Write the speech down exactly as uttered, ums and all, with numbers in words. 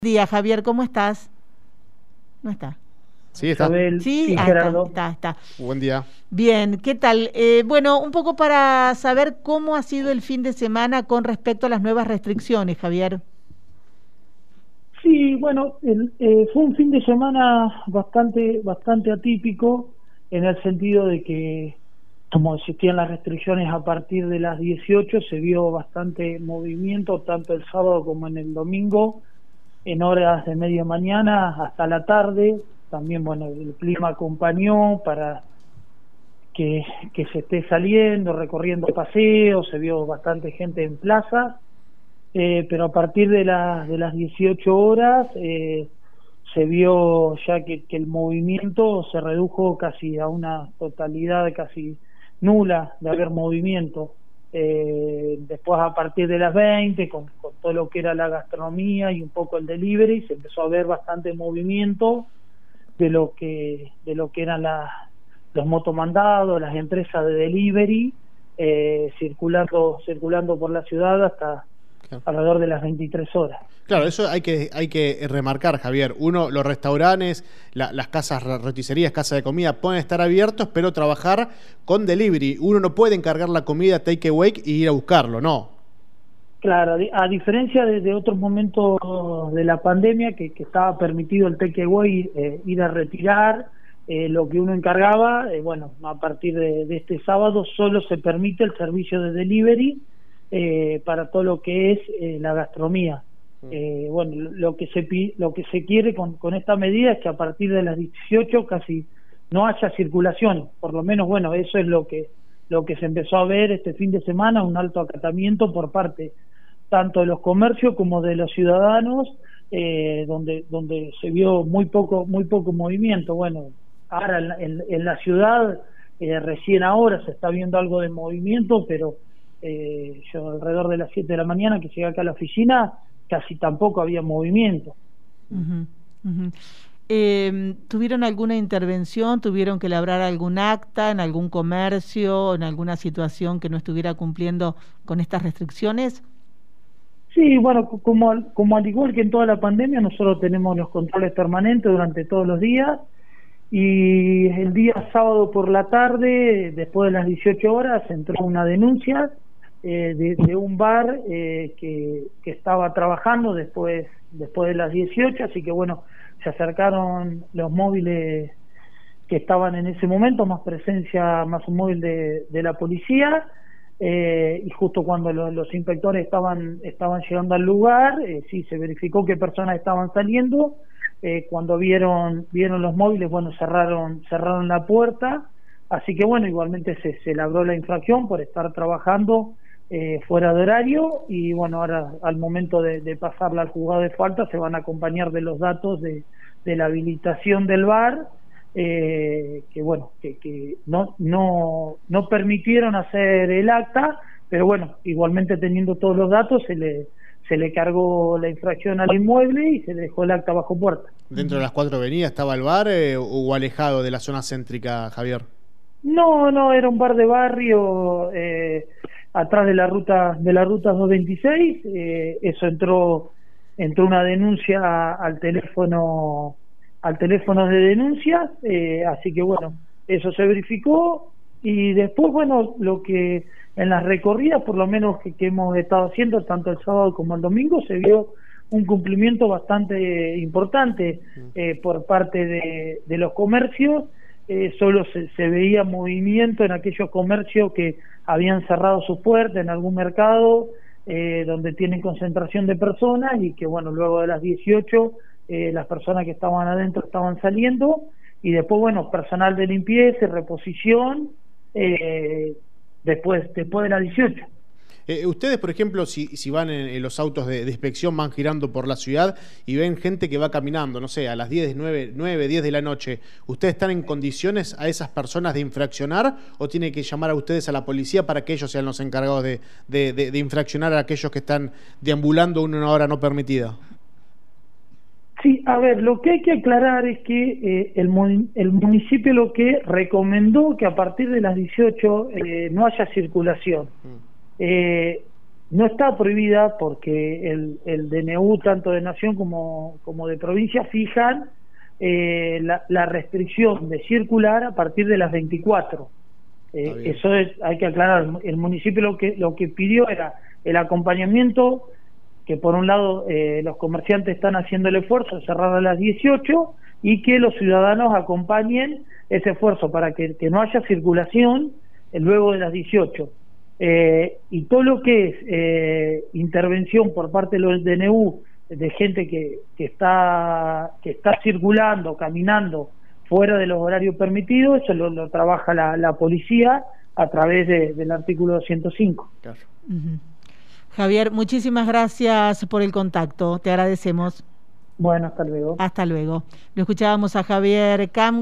Día, Javier, ¿cómo estás? No está. Sí, está. Isabel Sí, y ah, Gerardo. está, está, está. Buen día. Bien, ¿qué tal? Eh, bueno, un poco para saber cómo ha sido el fin de semana con respecto a las nuevas restricciones, Javier. Sí, bueno, el, eh, fue un fin de semana bastante, bastante atípico en el sentido de que, como existían las restricciones a partir de las dieciocho, se vio bastante movimiento tanto el sábado como en el domingo, en horas de media mañana hasta la tarde. También, bueno, el clima acompañó para que, que se esté saliendo, recorriendo paseos, se vio bastante gente en plaza. Eh, pero a partir de las de las dieciocho horas eh, se vio ya que, que el movimiento se redujo casi a una totalidad casi nula de haber movimiento. Eh, después a partir de las veinte con, con todo lo que era la gastronomía y un poco el delivery se empezó a ver bastante movimiento de lo que de lo que eran las los motomandados, las empresas de delivery, eh, circulando circulando por la ciudad hasta Claro. alrededor de las veintitrés horas. Claro, eso hay que hay que remarcar, Javier. Uno, los restaurantes, la, las casas, roticerías, casas de comida pueden estar abiertos, pero trabajar con delivery. Uno no puede encargar la comida take away y ir a buscarlo, ¿no? Claro, a diferencia de, de otros momentos de la pandemia que, que estaba permitido el take away, eh, ir a retirar eh, lo que uno encargaba, eh, bueno, a partir de, de este sábado solo se permite el servicio de delivery eh, para todo lo que es eh, la gastronomía. Eh, bueno, lo que se lo que se quiere con, con esta medida es que a partir de las dieciocho casi no haya circulación, por lo menos, bueno, eso es lo que lo que se empezó a ver este fin de semana, un alto acatamiento por parte tanto de los comercios como de los ciudadanos, eh, donde donde se vio muy poco muy poco movimiento. Bueno, ahora en, en, en la ciudad eh, recién ahora se está viendo algo de movimiento, pero eh, yo alrededor de las siete de la mañana que llegué acá a la oficina casi tampoco había movimiento. Uh-huh, uh-huh. Eh, ¿Tuvieron alguna intervención? ¿Tuvieron que labrar algún acta en algún comercio, en alguna situación que no estuviera cumpliendo con estas restricciones? Sí, bueno, como, como al igual que en toda la pandemia, nosotros tenemos los controles permanentes durante todos los días, y el día sábado por la tarde, después de las dieciocho horas, entró una denuncia eh, de, de un bar eh, que, que estaba trabajando después, después de las dieciocho, así que bueno, se acercaron los móviles que estaban en ese momento, más presencia, más un móvil de, de la policía. Eh, y justo cuando lo, los inspectores estaban estaban llegando al lugar, eh, sí se verificó qué personas estaban saliendo. Eh, cuando vieron vieron los móviles, bueno, cerraron cerraron la puerta, así que bueno, igualmente se, se labró la infracción por estar trabajando eh, fuera de horario, y bueno, ahora al momento de, de pasarla al juzgado de falta se van a acompañar de los datos de, de la habilitación del bar. Eh, que bueno, que, que no, no, no permitieron hacer el acta, pero bueno, igualmente teniendo todos los datos se le, se le cargó la infracción al inmueble y se le dejó el acta bajo puerta. ¿Dentro de las cuatro avenidas estaba el bar eh, o alejado de la zona céntrica, Javier? No, no, era un bar de barrio eh, atrás de la ruta de la ruta doscientos veintiséis. Eh, eso entró entró una denuncia al teléfono al teléfono de denuncias, eh, así que bueno, eso se verificó, y después, bueno, lo que en las recorridas, por lo menos que, que hemos estado haciendo, tanto el sábado como el domingo, se vio un cumplimiento bastante importante eh, por parte de, de los comercios. Eh, solo se, se veía movimiento en aquellos comercios que habían cerrado sus puertas en algún mercado, eh, donde tienen concentración de personas, y que bueno, luego de las dieciocho Eh, las personas que estaban adentro estaban saliendo, y después, bueno, personal de limpieza y reposición eh, después después de las dieciocho. Eh, ustedes, por ejemplo, si, si van en, en los autos de, de inspección, van girando por la ciudad y ven gente que va caminando, no sé, a las diez, nueve, diez de la noche, ¿ustedes están en condiciones a esas personas de infraccionar, o tienen que llamar a ustedes a la policía para que ellos sean los encargados de, de, de, de infraccionar a aquellos que están deambulando en una hora no permitida? Sí, a ver, lo que hay que aclarar es que eh, el, el municipio lo que recomendó que a partir de las dieciocho eh, no haya circulación. Eh, no está prohibida porque el, el D N U, tanto de nación como, como de provincia, fijan eh, la, la restricción de circular a partir de las veinticuatro. Eh, eso es, hay que aclarar, el municipio lo que, lo que pidió era el acompañamiento, que por un lado eh, los comerciantes están haciendo el esfuerzo de cerrar a las dieciocho y que los ciudadanos acompañen ese esfuerzo para que, que no haya circulación eh, luego de las dieciocho. Eh, y todo lo que es eh, intervención por parte del D N U de gente que, que está que está circulando, caminando fuera de los horarios permitidos, eso lo, lo trabaja la, la policía a través de, del artículo doscientos cinco. Claro. Uh-huh. Javier, muchísimas gracias por el contacto, te agradecemos. Bueno, hasta luego. Hasta luego. Lo escuchábamos a Javier Cam.